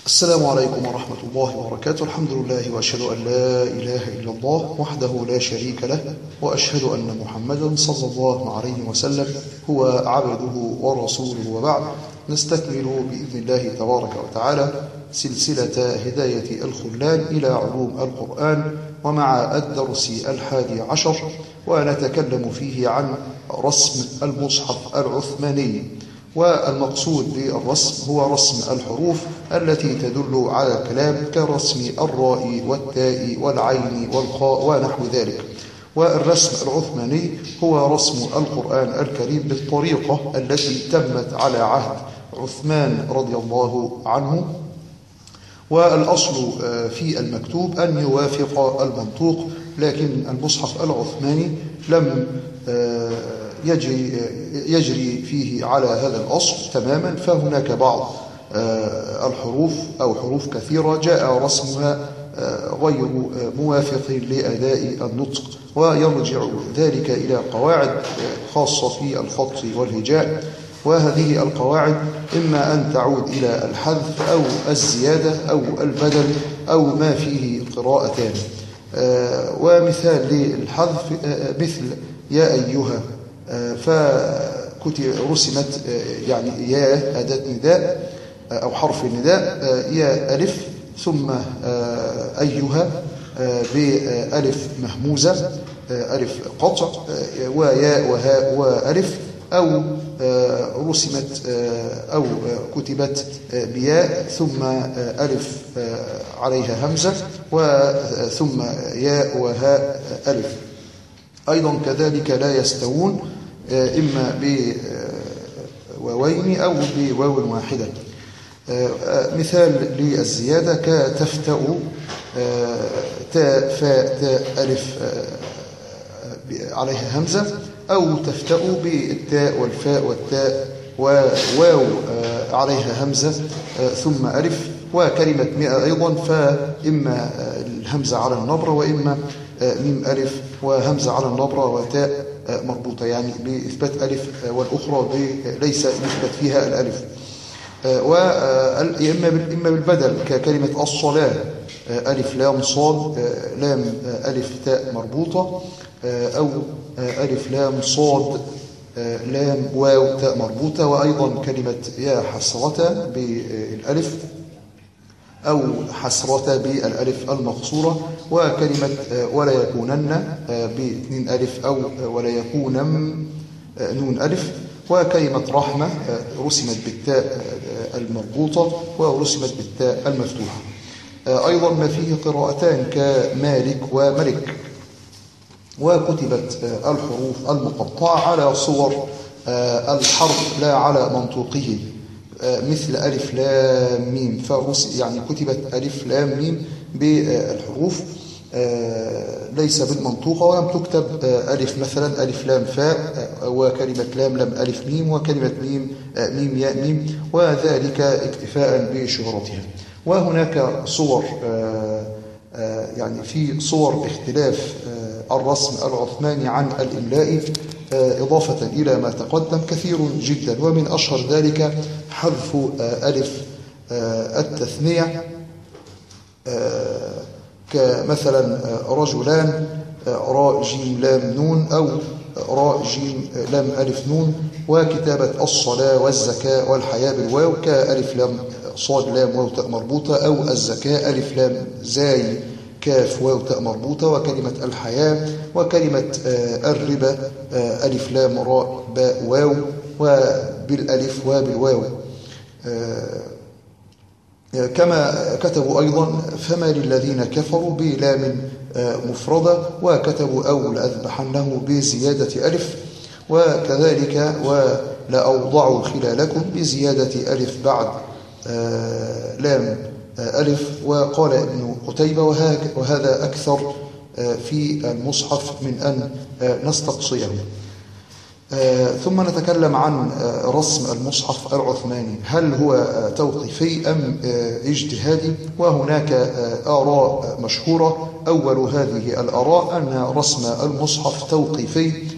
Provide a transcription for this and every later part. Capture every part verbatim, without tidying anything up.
السلام عليكم ورحمة الله وبركاته. الحمد لله وأشهد أن لا إله إلا الله وحده لا شريك له، وأشهد أن محمدا صلى الله عليه وسلم هو عبده ورسوله، وبعد. نستكمل بإذن الله تبارك وتعالى سلسلة هداية الخلان إلى علوم القرآن، ومع الدرس الحادي عشر، ونتكلم فيه عن رسم المصحف العثماني. والمقصود بالرسم هو رسم الحروف التي تدل على الكلام كرسم الراء والتاء والعين والخاء ونحو ذلك. والرسم العثماني هو رسم القرآن الكريم بالطريقة التي تمت على عهد عثمان رضي الله عنه. والأصل في المكتوب أن يوافق المنطوق، لكن المصحف العثماني لم يجري, يجري فيه على هذا الأصل تماما، فهناك بعض الحروف أو حروف كثيرة جاء رسمها غير موافق لأداء النطق، ويرجع ذلك إلى قواعد خاصة في الخط والهجاء. وهذه القواعد إما أن تعود إلى الحذف أو الزيادة أو البدل أو ما فيه قراءتان. ومثال للحذف مثل يا أيها، فرسمت يعني يا أداة نداء أو حرف النداء، يا ألف ثم أيها بألف مهموزة ألف قطع، ويا وهاء وألف، أو رسمت أو كتبت بياء ثم ألف عليها همزة وثم ياء وهاء ألف. أيضا كذلك لا يستوون، إما بواوين أو بواو واحدة. مثال للزيادة كتفتأ تاء فاء تاء ألف عليها همزة، أو تفتأ بالتاء والفاء والتاء وواو عليها همزة ثم ألف. وكلمة مئة أيضا، فإما الهمزة على النبرة وإما ميم ألف وهمزة على النبرة وتاء مربوطة، يعني بإثبات ألف والأخرى ليس يثبت فيها الألف. وإما بالبدل ككلمة الصلاة، ألف لام صاد لام ألف تاء مربوطة، أو ألف لام صاد لام واو تاء مربوطة. وأيضا كلمة يا حسرة بالألف أو حسرة بالألف المقصورة. وكلمة ولا يكونن باثنين ألف أو ولا يكونن نون ألف. وكلمة رحمة رسمت بالتاء المربوطة ورسمت بالتاء المفتوحة. أيضا ما فيه قراءتان كمالك وملك. وكتبت الحروف المقطعة على صور الحرف لا على منطوقه، مثل ألف لام ميم، فرس يعني كتبت ألف لام ميم بالحروف ليس بالمنطوقة، ولم تكتب ألف مثلا ألف لام فاء، وكلمة لام لم ألف ميم، وكلمة ميم ميم ياء ميم، وذلك اكتفاء بشهرتها. وهناك صور يعني في صور اختلاف الرسم العثماني عن الإملاء إضافة إلى ما تقدم كثير جدا، ومن أشهر ذلك حذف ألف التثنية، كمثلا رجلان راء جيم لام نون، أو راء جيم لام ألف نون. وكتابة الصلاة والزكاة والحياة بالواو كألف لام صاد لام واو تاء مربوطة، أو الزكاة ألف لام زاي كاف واو تاء مربوطة. وكلمة الحياة وكلمة الربا ألف لام راء باء واو وبالألف وبالواو. كما كتبوا أيضا فما للذين كفروا بلام مفردة، وكتبوا أو لأذبحنه بزيادة ألف. وكذلك ولأوضعوا خلالكم بزيادة ألف بعد لام ألف. وقال ابن قتيبة وهذا أكثر في المصحف من أن نستقصيه. ثم نتكلم عن رسم المصحف العثماني، هل هو توقيفي أم اجتهادي؟ وهناك آراء مشهورة. أول هذه الآراء أن رسم المصحف توقيفي،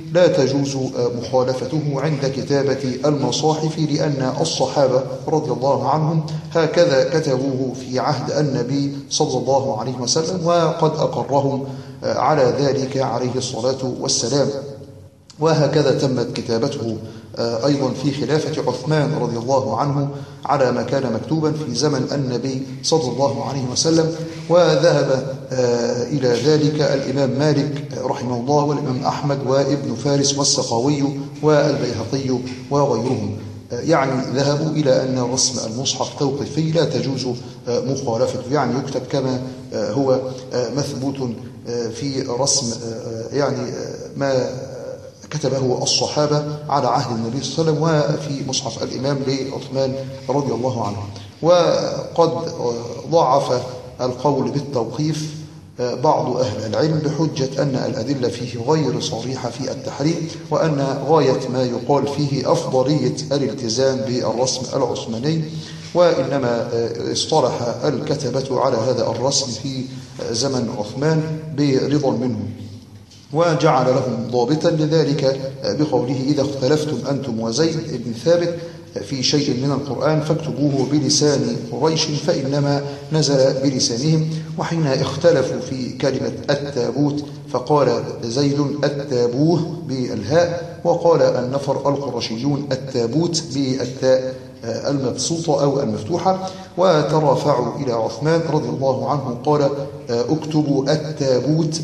لا تجوز مخالفته عند كتابة المصاحف، لأن الصحابة رضي الله عنهم هكذا كتبوه في عهد النبي صلى الله عليه وسلم، وقد أقرهم على ذلك عليه الصلاة والسلام. وهكذا تمت كتابته أيضا في خلافة عثمان رضي الله عنه على ما كان مكتوبا في زمن النبي صلى الله عليه وسلم. وذهب إلى ذلك الإمام مالك رحمه الله والإمام أحمد وابن فارس والسخاوي والبيهقي وغيرهم، يعني ذهبوا إلى أن رسم المصحف توقيفي لا تجوز مخالفته، يعني يكتب كما هو مثبوت في رسم يعني ما كتبه الصحابة على عهد النبي صلى الله عليه وسلم وفي مصحف الإمام لعثمان رضي الله عنه. وقد ضعف القول بالتوقيف بعض أهل العلم بحجة أن الأدلة فيه غير صريحة في التحريم، وأن غاية ما يقال فيه أفضلية الالتزام بالرسم العثماني، وإنما اصطلح الكتبة على هذا الرسم في زمن عثمان برضا منهم، وجعل لهم ضابطا لذلك بقوله: إذا اختلفتم أنتم وزيد بن ثابت في شيء من القرآن فاكتبوه بلسان قريش فإنما نزل بلسانهم. وحين اختلفوا في كلمة التابوت فقال زيد التابوه بالهاء، وقال النفر القرشيون التابوت بالتاء المبسوطة أو المفتوحة، وترافعوا إلى عثمان رضي الله عنه قال: اكتبوا التابوت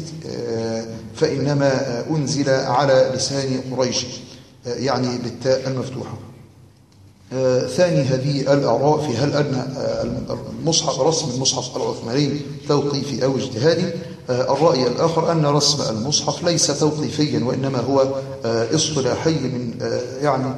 فإنما أنزل على لسان قريش، يعني بالتاء المفتوحة. ثاني هذه الآراء في هل أن المصحف رسم المصحف العثماني توقيفي أو اجتهادي. الرأي الآخر أن رسم المصحف ليس توقيفيا، وإنما هو اصطلاحي من يعني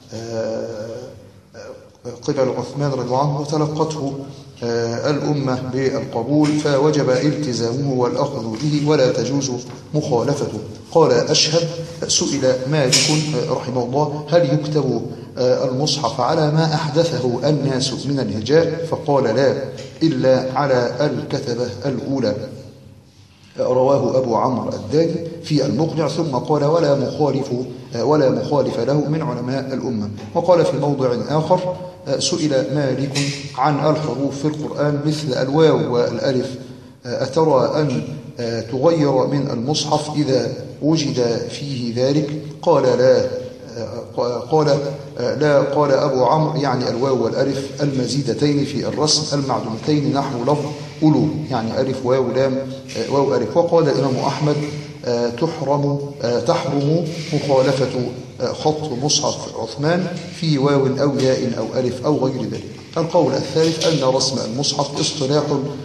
قبل عثمان رضي الله عنه، وتلقته الأمة بالقبول فوجب التزامه والأخذ به ولا تجوز مخالفته. قال أشهب: سئل مالك رحمه الله: هل يكتب المصحف على ما أحدثه الناس من الهجاء؟ فقال: لا، إلا على الكتبة الأولى. رواه أبو عمرو الداني في المقنع، ثم قال: ولا مخالف ولا مخالف له من علماء الأمة. وقال في موضع آخر: سئل مالك عن الحروف في القرآن مثل الواو والألف، أترى أن تغير من المصحف إذا وجد فيه ذلك؟ قال: لا. قال لا قال أبو عمرو: يعني الواو والألف المزيدتين في الرسم المعدومتين نحو لفظ أولو، يعني ألف واو لام واو ألف. وقال الإمام أحمد: تحرم تحرم مخالفة خط مصحف عثمان في واو أو ياء أو ألف أو غير ذلك. القول الثالث أن رسم المصحف اصطلاح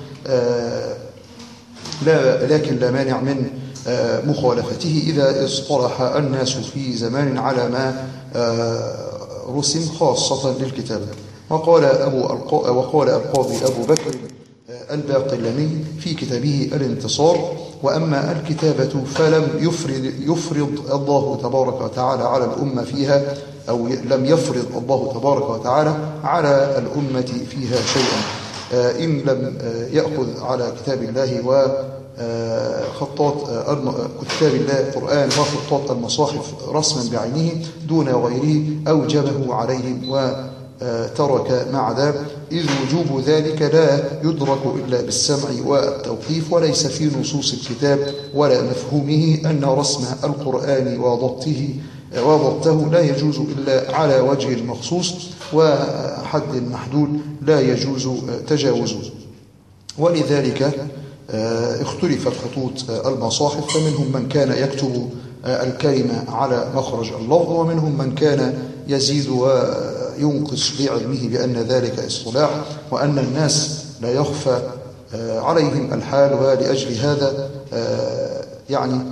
لا لكن لا مانع من مخالفته إذا اصطلح الناس في زمان على ما رسم خاصة للكتابة. وقال أبو وقال القاضي أبو بكر الباقلاني في كتابه الانتصار: وأما الكتابة فلم يفرض, يفرض الله تبارك وتعالى على الأمة فيها، أو لم يفرض الله تبارك وتعالى على الأمة فيها شيئا، إن لم يأخذ على كتاب الله وخطاط كتاب الله القرآن وخطاط المصاحف رسما بعينه دون غيره أوجبه عليهم وترك مع ذلك، إذ وجوب ذلك لا يدرك إلا بالسمع والتوقيف، وليس في نصوص الكتاب ولا مفهومه أن رسم القرآن وضبطه وضبطه لا يجوز إلا على وجه المخصوص وحد محدود لا يجوز تجاوزه. ولذلك اختلفت خطوط المصاحف، فمنهم من كان يكتب الكلمة على مخرج اللفظ، ومنهم من كان يزيد وينقص بعلمه بأن ذلك اصطلاح وأن الناس لا يخفى عليهم الحال، ولأجل هذا يعني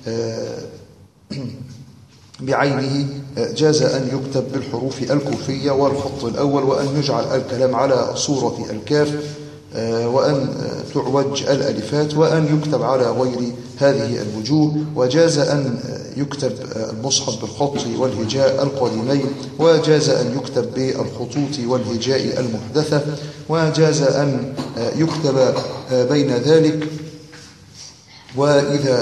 بعينه جاز أن يكتب بالحروف الكوفية والخط الأول، وأن يجعل الكلام على صورة الكاف، وأن تعوج الألفات، وأن يكتب على غير هذه الوجوه. وجاز أن يكتب المصحف بالخط والهجاء القديمين، وجاز أن يكتب بالخطوط والهجاء المحدثة، وجاز أن يكتب بين ذلك. وإذا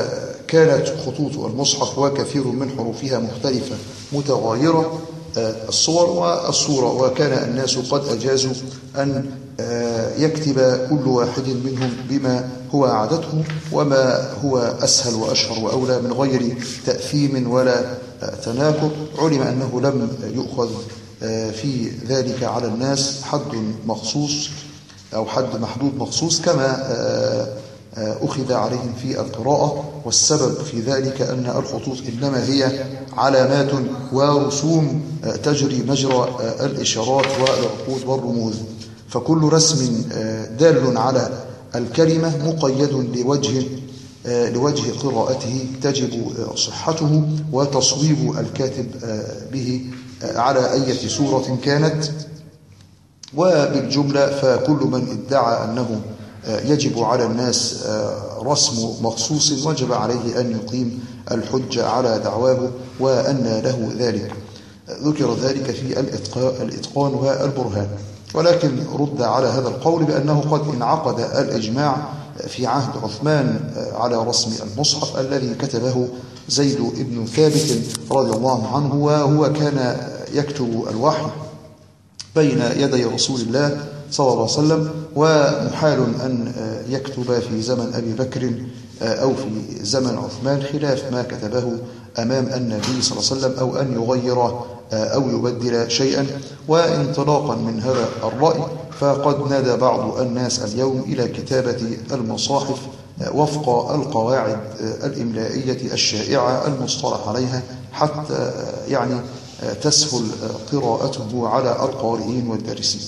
كانت خطوط المصحف وكثير من حروفها مختلفة متغايرة الصور والصورة، وكان الناس قد أجازوا أن يكتب كل واحد منهم بما هو عادته وما هو أسهل وأشهر وأولى من غير تأثيم ولا تناكر. علم أنه لم يؤخذ في ذلك على الناس حد مخصوص أو حد محدود مخصوص كما أخذ عليهم في القراءة، والسبب في ذلك أن الخطوط إنما هي علامات ورسوم تجري مجرى الإشارات والعقود والرموز، فكل رسم دال على الكلمة مقيد لوجه لوجه قراءته تجب صحته وتصويب الكاتب به على أي صورة كانت. وبالجملة فكل من ادعى أنه يجب على الناس رسم مخصوص وجب عليه أن يقيم الحجة على دعواه وأن له ذلك. ذكر ذلك في الإتقان والبرهان، ولكن رد على هذا القول بأنه قد انعقد الإجماع في عهد عثمان على رسم المصحف الذي كتبه زيد بن ثابت رضي الله عنه، وهو كان يكتب الوحي بين يدي رسول الله صلى الله عليه وسلم، ومحال أن يكتب في زمن أبي بكر أو في زمن عثمان خلاف ما كتبه أمام النبي صلى الله عليه وسلم، أو أن يغير أو يبدل شيئا. وانطلاقا من هذا الرأي فقد نادى بعض الناس اليوم إلى كتابة المصاحف وفق القواعد الإملائية الشائعة المصطلح عليها حتى يعني تسهل قراءته على القارئين والدارسين.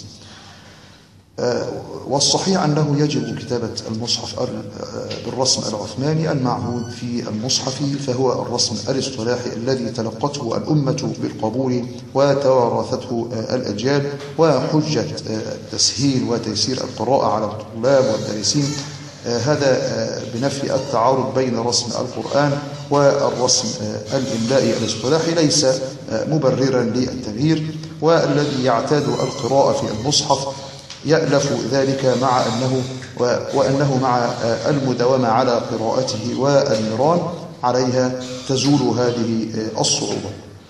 والصحيح أنه يجب كتابة المصحف بالرسم العثماني المعهود في المصحف، فهو الرسم الاصطلاحي الذي تلقته الأمة بالقبول وتوارثته الأجيال، وحجة تسهيل وتيسير القراءة على الطلاب والدارسين هذا بنفي التعارض بين رسم القرآن والرسم الإملائي الاصطلاحي ليس مبررا للتغيير. والذي يعتاد القراءة في المصحف يألف ذلك مع أنه وأنه مع المداومة على قراءته والنيران عليها تزول هذه الصعوبة.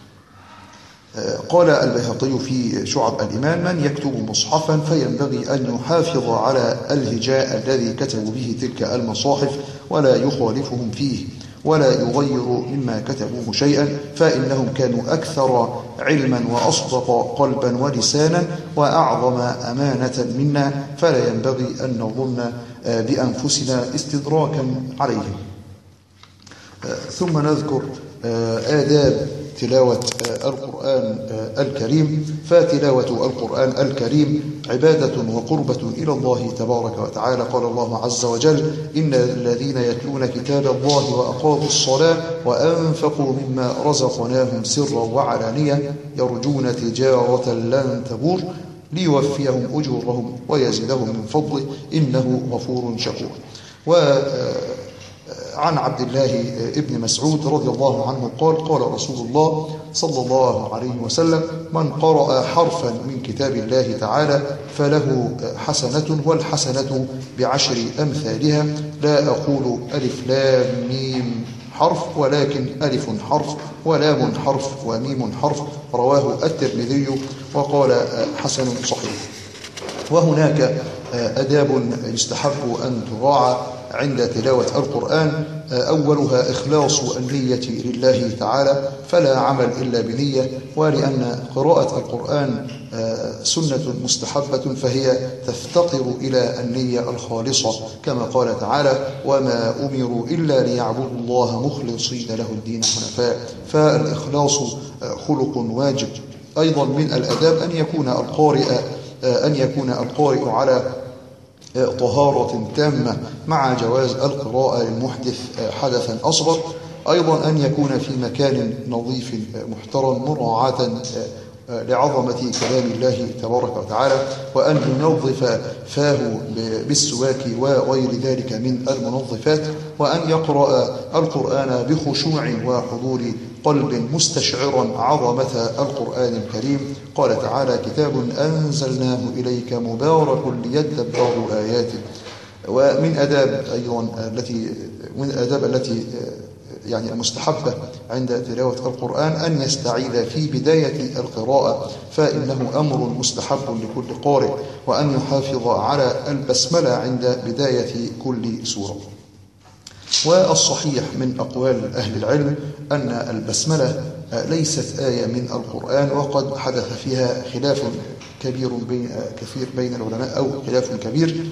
قال البيهقي في شعب الإيمان: من يكتب مصحفا فينبغي أن يحافظ على الهجاء الذي كتبوا به تلك المصاحف ولا يخالفهم فيه ولا يغير مما كتبوه شيئا، فإنهم كانوا أكثر علما وأصدق قلبا ولسانا وأعظم أمانة منا، فلا ينبغي أن نظن بأنفسنا استدراكا عليهم. ثم نذكر آداب تلاوة القرآن الكريم. فتلاوة القرآن الكريم عبادة وقربة إلى الله تبارك وتعالى. قال الله عز وجل: إن الذين يتلون كتاب الله وأقاموا الصلاة وأنفقوا مما رزقناهم سرا وعلانية يرجون تجارة لن تبور ليوفيهم أجورهم ويزيدهم من فضله إنه غفور شكور. و عن عبد الله ابن مسعود رضي الله عنه قال: قال رسول الله صلى الله عليه وسلم: من قرأ حرفا من كتاب الله تعالى فله حسنة والحسنة بعشر أمثالها، لا أقول ألف لام ميم حرف ولكن ألف حرف ولام حرف وميم حرف. رواه الترمذي وقال حسن صحيح. وهناك آداب يستحب أن تراعى عند تلاوة القرآن. أولها إخلاص النية لله تعالى، فلا عمل إلا بنية، ولأن قراءة القرآن سنة مستحبة فهي تفتقر إلى النية الخالصة، كما قال تعالى: وما أمروا إلا ليعبدوا الله مخلصين له الدين حنفاء. فالإخلاص خلق واجب. أيضا من الآداب أن يكون القارئ أن يكون القارئ على طهارة تامة مع جواز القراءة للمحدث حدثا أصغر. أيضا أن يكون في مكان نظيف محترم مراعاة لعظمة كلام الله تبارك وتعالى، وأن ينظف فاه بالسواك وغير ذلك من المنظفات، وأن يقرأ القرآن بخشوع وحضور قلب مستشعرا عظمة القرآن الكريم. قال تعالى: كتاب أنزلناه إليك مبارك ليدبروا آياته. ومن آداب أيضا التي من الآداب التي يعني المستحبة عند تلاوة القرآن أن يستعيذ في بداية القراءة، فإنه أمر مستحب لكل قارئ، وأن يحافظ على البسملة عند بداية كل سورة. والصحيح من أقوال أهل العلم أن البسملة ليست آية من القرآن، وقد حدث فيها خلاف كبير بين كثير بين العلماء أو خلاف كبير.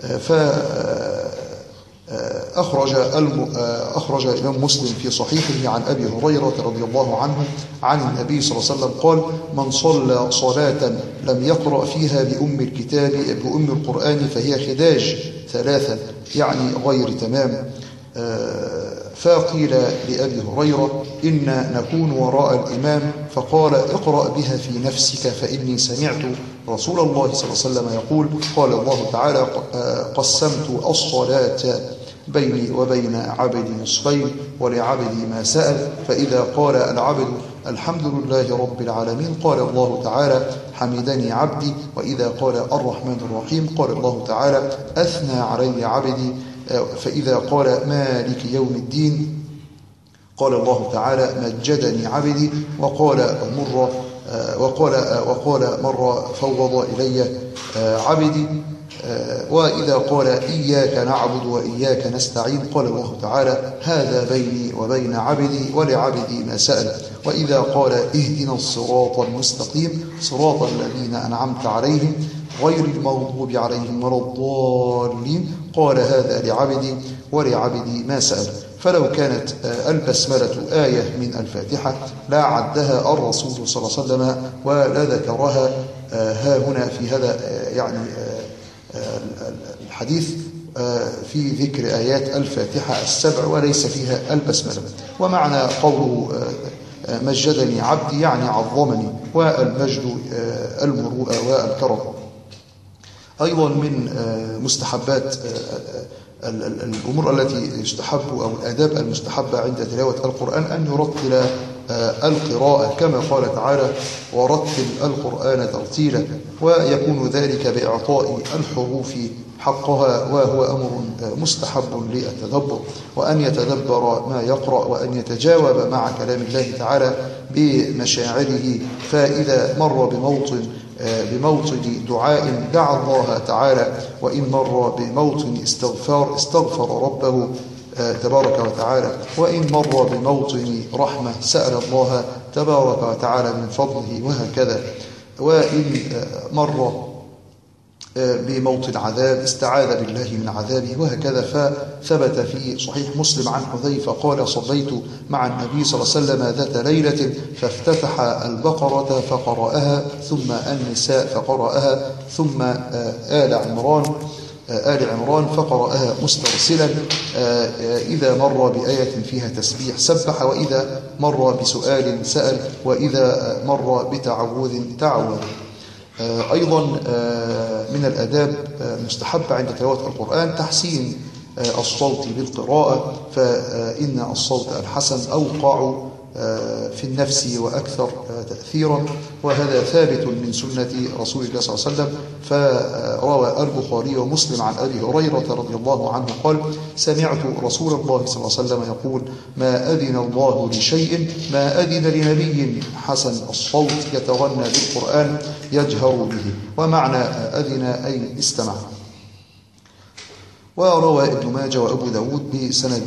فأخرج أخرج الإمام مسلم في صحيحه عن أبي هريرة رضي الله عنه عن النبي صلى الله عليه وسلم قال: من صلى صلاة لم يقرأ فيها بأم الكتاب بأم القرآن فهي خداج ثلاثا، يعني غير تمام. فقيل لأبي هريرة: إنا نكون وراء الإمام، فقال: اقرأ بها في نفسك فإني سمعت رسول الله صلى الله عليه وسلم يقول: قال الله تعالى: قسمت الصلاة بيني وبين عبدي نصفين ولعبدي ما سأل، فإذا قال العبد الحمد لله رب العالمين قال الله تعالى: حمدني عبدي، وإذا قال الرحمن الرحيم قال الله تعالى: أثنى علي عبدي، فإذا قال مالك يوم الدين قال الله تعالى: مجدني عبدي، وقال مرة وقال وقال مرة فوض إلي عبدي، وإذا قال إياك نعبد وإياك نستعين قال الله تعالى: هذا بيني وبين عبدي ولعبدي ما سأل، وإذا قال اهدنا الصراط المستقيم صراط الذين أنعمت عليهم غير المغضوب عليهم ولا الضالين قال: هذا لعبدي ولعبدي ما سأل. فلو كانت البسملة آية من الفاتحة لا عدها الرسول صلى الله عليه وسلم ولا ذكرها ها هنا في هذا يعني الحديث في ذكر آيات الفاتحة السبع وليس فيها البسملة. ومعنى قوله مجدني عبدي يعني عظمني، والمجد المروءة والكرم. أيضا من مستحبات الأمور التي يستحب أو الآداب المستحبة عند تلاوة القرآن أن يرتل القراءة كما قال تعالى: ورتل القرآن ترتيلا، ويكون ذلك بإعطاء الحروف حقها، وهو أمر مستحب للتدبر، وأن يتدبر ما يقرأ، وأن يتجاوب مع كلام الله تعالى بمشاعره، فإذا مر بموطن بموطن دعاء دعا الله تعالى، وإن مر بموطن استغفار استغفر ربه تبارك وتعالى، وإن مر بموطن رحمة سأل الله تبارك وتعالى من فضله، وهكذا. وإن مر بموطن عذاب استعاذ بالله من عذابه، وهكذا. فثبت في صحيح مسلم عن حذيفة قال: صليت مع النبي صلى الله عليه وسلم ذات ليلة فافتتح البقرة فقرأها، ثم النساء فقرأها، ثم آل عمران آل عمران فقرأها مسترسلا، إذا مر بآية فيها تسبيح سبح، وإذا مر بسؤال سأل، وإذا مر بتعوذ تعوذ. أيضا من الآداب المستحبة عند تلاوة القرآن تحسين الصوت بالقراءة، فإن الصوت الحسن أوقع في النفس وأكثر تأثيرا، وهذا ثابت من سنة رسول الله صلى الله عليه وسلم. فروى البخاري ومسلم عن أبي هريرة رضي الله عنه قال: سمعت رسول الله صلى الله عليه وسلم يقول: ما أذن الله لشيء ما أذن لنبي حسن الصوت يتغنى بالقرآن يجهر به. ومعنى أذن أي استمع. وروى ابن ماجه وأبو داود بسند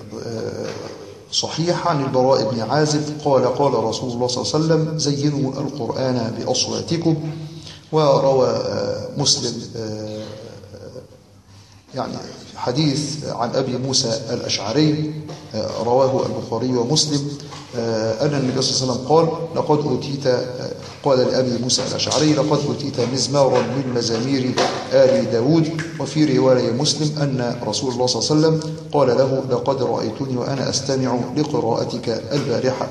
صحيح عن البراء بن عازب قال: قال رسول الله صلى الله عليه وسلم: زينوا القرآن بأصواتكم. وروى مسلم يعني حديث عن أبي موسى الأشعري رواه البخاري ومسلم أن النبي صلى الله عليه وسلم قال: لقد أوتيت قال لأبي موسى الأشعري: لقد أوتيت مزمارا من مزامير آل داود. وفي رواية مسلم أن رسول الله صلى الله عليه وسلم قال له: لقد رأيتني وأنا أستمع لقراءتك البارحة.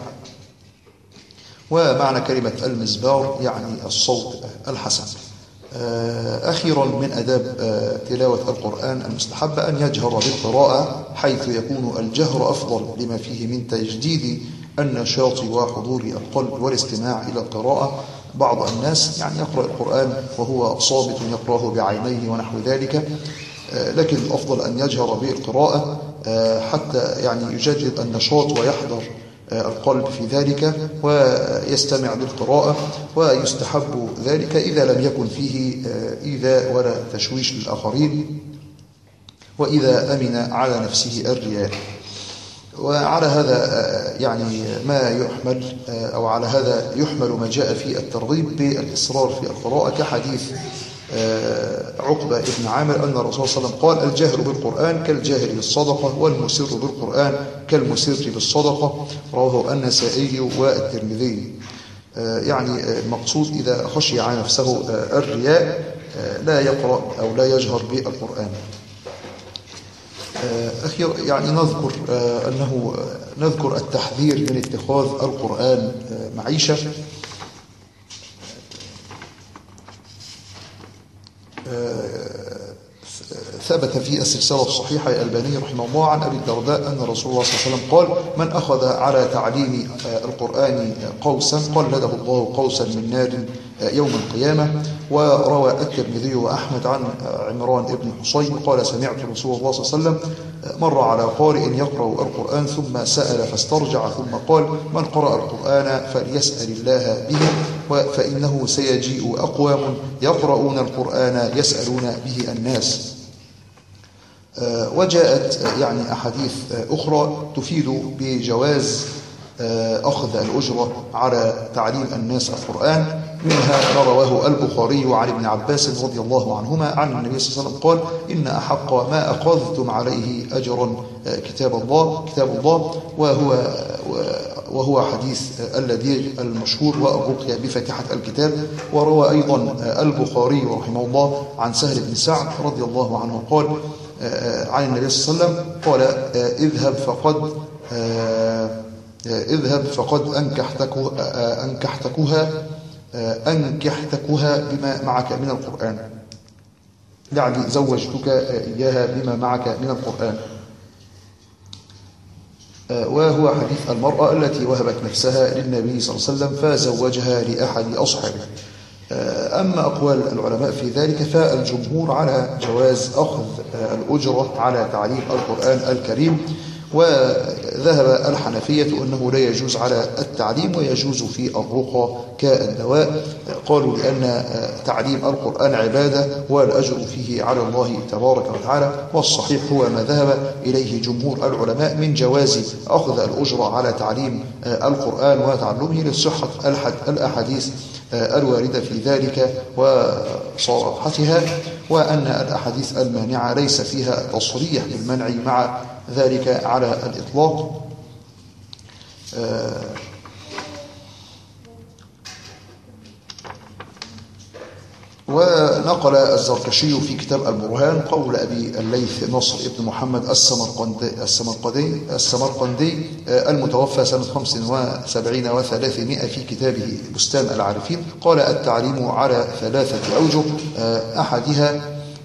ومعنى كلمة المزمار يعني الصوت الحسن. أخيرا من أداب تلاوة القرآن المستحبة أن يجهر بالقراءة، حيث يكون الجهر أفضل لما فيه من تجديد النشاط وحضور القلب والاستماع إلى القراءة. بعض الناس يعني يقرأ القرآن وهو صامت يقرأه بعينيه ونحو ذلك، لكن الأفضل أن يجهر بالقراءة حتى يعني يجدد النشاط ويحضر القلب في ذلك ويستمع للقراءة، ويستحب ذلك إذا لم يكن فيه إيذاء ولا تشويش للآخرين، وإذا أمن على نفسه الرياء. وعلى هذا يعني ما يحمل أو على هذا يحمل ما جاء في الترغيب بالإصرار في القراءة، كحديث عقبة ابن عامر أن الرسول صلى الله عليه وسلم قال: الجاهر بالقرآن كالجاهر بالصدقة، والمسر بالقرآن كالمسر بالصدقة، رواه النسائي والترمذي. يعني المقصود إذا خشي على نفسه الرياء لا يقرأ أو لا يجهر بالقرآن. أخير يعني نذكر أنه نذكر التحذير من اتخاذ القرآن معيشة. ثبت في السلسلة الصحيحة الألباني رحمه الله عن أبي الدرداء أن رسول الله صلى الله عليه وسلم قال: من أخذ على تعليم القرآن قوسا قلده الله قوسا من نار يوم القيامة. وروى الترمذي وأحمد عن عمران بن حصين قال: سمعت رسول الله صلى الله عليه وسلم مر على قارئ يقرأ القرآن ثم سأل فاسترجع ثم قال: من قرأ القرآن فليسأل الله به، فإنه سيجيء أقوام يقرؤون القرآن يسألون به الناس. وجاءت يعني أحاديث أخرى تفيد بجواز أخذ الأجرة على تعليم الناس القرآن، منها ما رواه البخاري عن ابن عباس رضي الله عنهما عن النبي صلى الله عليه وسلم قال: إن أحق ما أخذتم عليه أجرا كتاب الله كتاب الله وهو وهو حديث الذي المشهور والرقية بفاتحة الكتاب. وروى أيضا البخاري رحمه الله عن سهل بن سعد رضي الله عنه قال عن النبي صلى الله عليه وسلم قال: اذهب فقد اذهب فقد أنكحتكها أنكحتكها أنكحتكها بما معك من القرآن، يعني زوجتك إياها بما معك من القرآن. وهو حديث المرأة التي وهبت نفسها للنبي صلى الله عليه وسلم فزوجها لأحد أصحابه. أما أقوال العلماء في ذلك فالجمهور على جواز أخذ الأجرة على تعليم القرآن الكريم، وذهب الحنفية أنه لا يجوز على التعليم ويجوز في الرقى كالدواء. قالوا لأن تعليم القرآن عبادة والأجر فيه على الله تبارك وتعالى، والصحيح هو ما ذهب إليه جمهور العلماء من جواز أخذ الأجرة على تعليم القرآن وتعلمه لصحة الأحاديث الواردة في ذلك وصراحتها، وأن الأحاديث المانعة ليس فيها تصريح بالمنع مع ذلك على الإطلاق. ونقل الزركشي في كتاب البرهان قول أبي الليث نصر ابن محمد السمرقندي السمرقندي السمرقندي المتوفى سنة خمس وسبعين وثلاثمائة في كتابه بستان العارفين قال: التعليم على ثلاثة أوجه، أحدها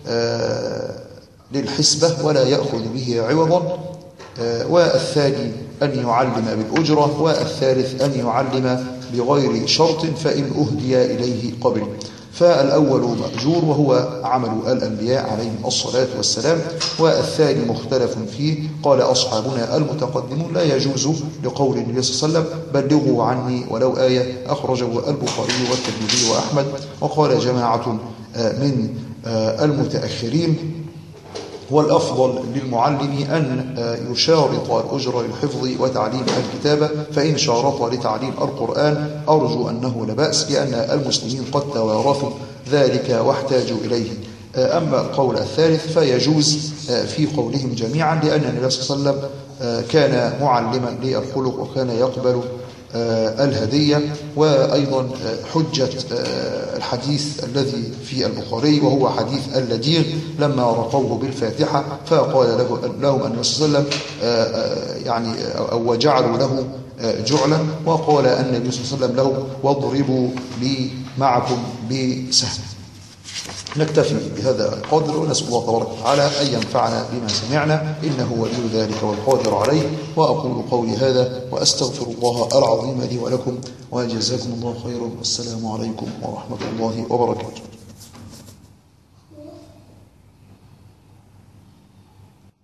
للحسبة ولا يأخذ به عوضا، والثاني أن يعلم بالأجرة، والثالث أن يعلم بغير شرط فإن أهدي إليه قبل. فالأول مأجور وهو عمل الأنبياء عليهم الصلاة والسلام، والثاني مختلف فيه. قال أصحابنا المتقدمون: لا يجوز لقول النبي صلى الله عليه وسلم: بلغوا عني ولو آية، أخرجه البخاري والترمذي وأحمد. وقال جماعة من المتأخرين: والأفضل للمعلم أن يشارط الأجر للحفظ وتعليم الكتابة، فإن شارط لتعليم القرآن أرجو أنه لا بأس، لأن المسلمين قد توارثوا ذلك واحتاجوا إليه. أما القول الثالث فيجوز في قولهم جميعا، لأن النبي صلى الله عليه وسلم كان معلما للخلق وكان يقبل الهدية. وأيضا حجة الحديث الذي في البخاري وهو حديث اللديغ لما رقوه بالفاتحة فقال له لهم النبي صلى الله عليه وسلم يعني أو وجعلوا له جعلا، وقال النبي صلى الله عليه وسلم له: واضربوا لي معكم بسهم. نكتفي بهذا القدر، ونسأل الله تبارك وتعالى أن ينفعنا بما سمعنا، إنه ولي ذلك والقادر عليه. وأقول قولي هذا وأستغفر الله العظيم لي ولكم، وجزاكم الله خيرا، والسلام عليكم ورحمة الله وبركاته.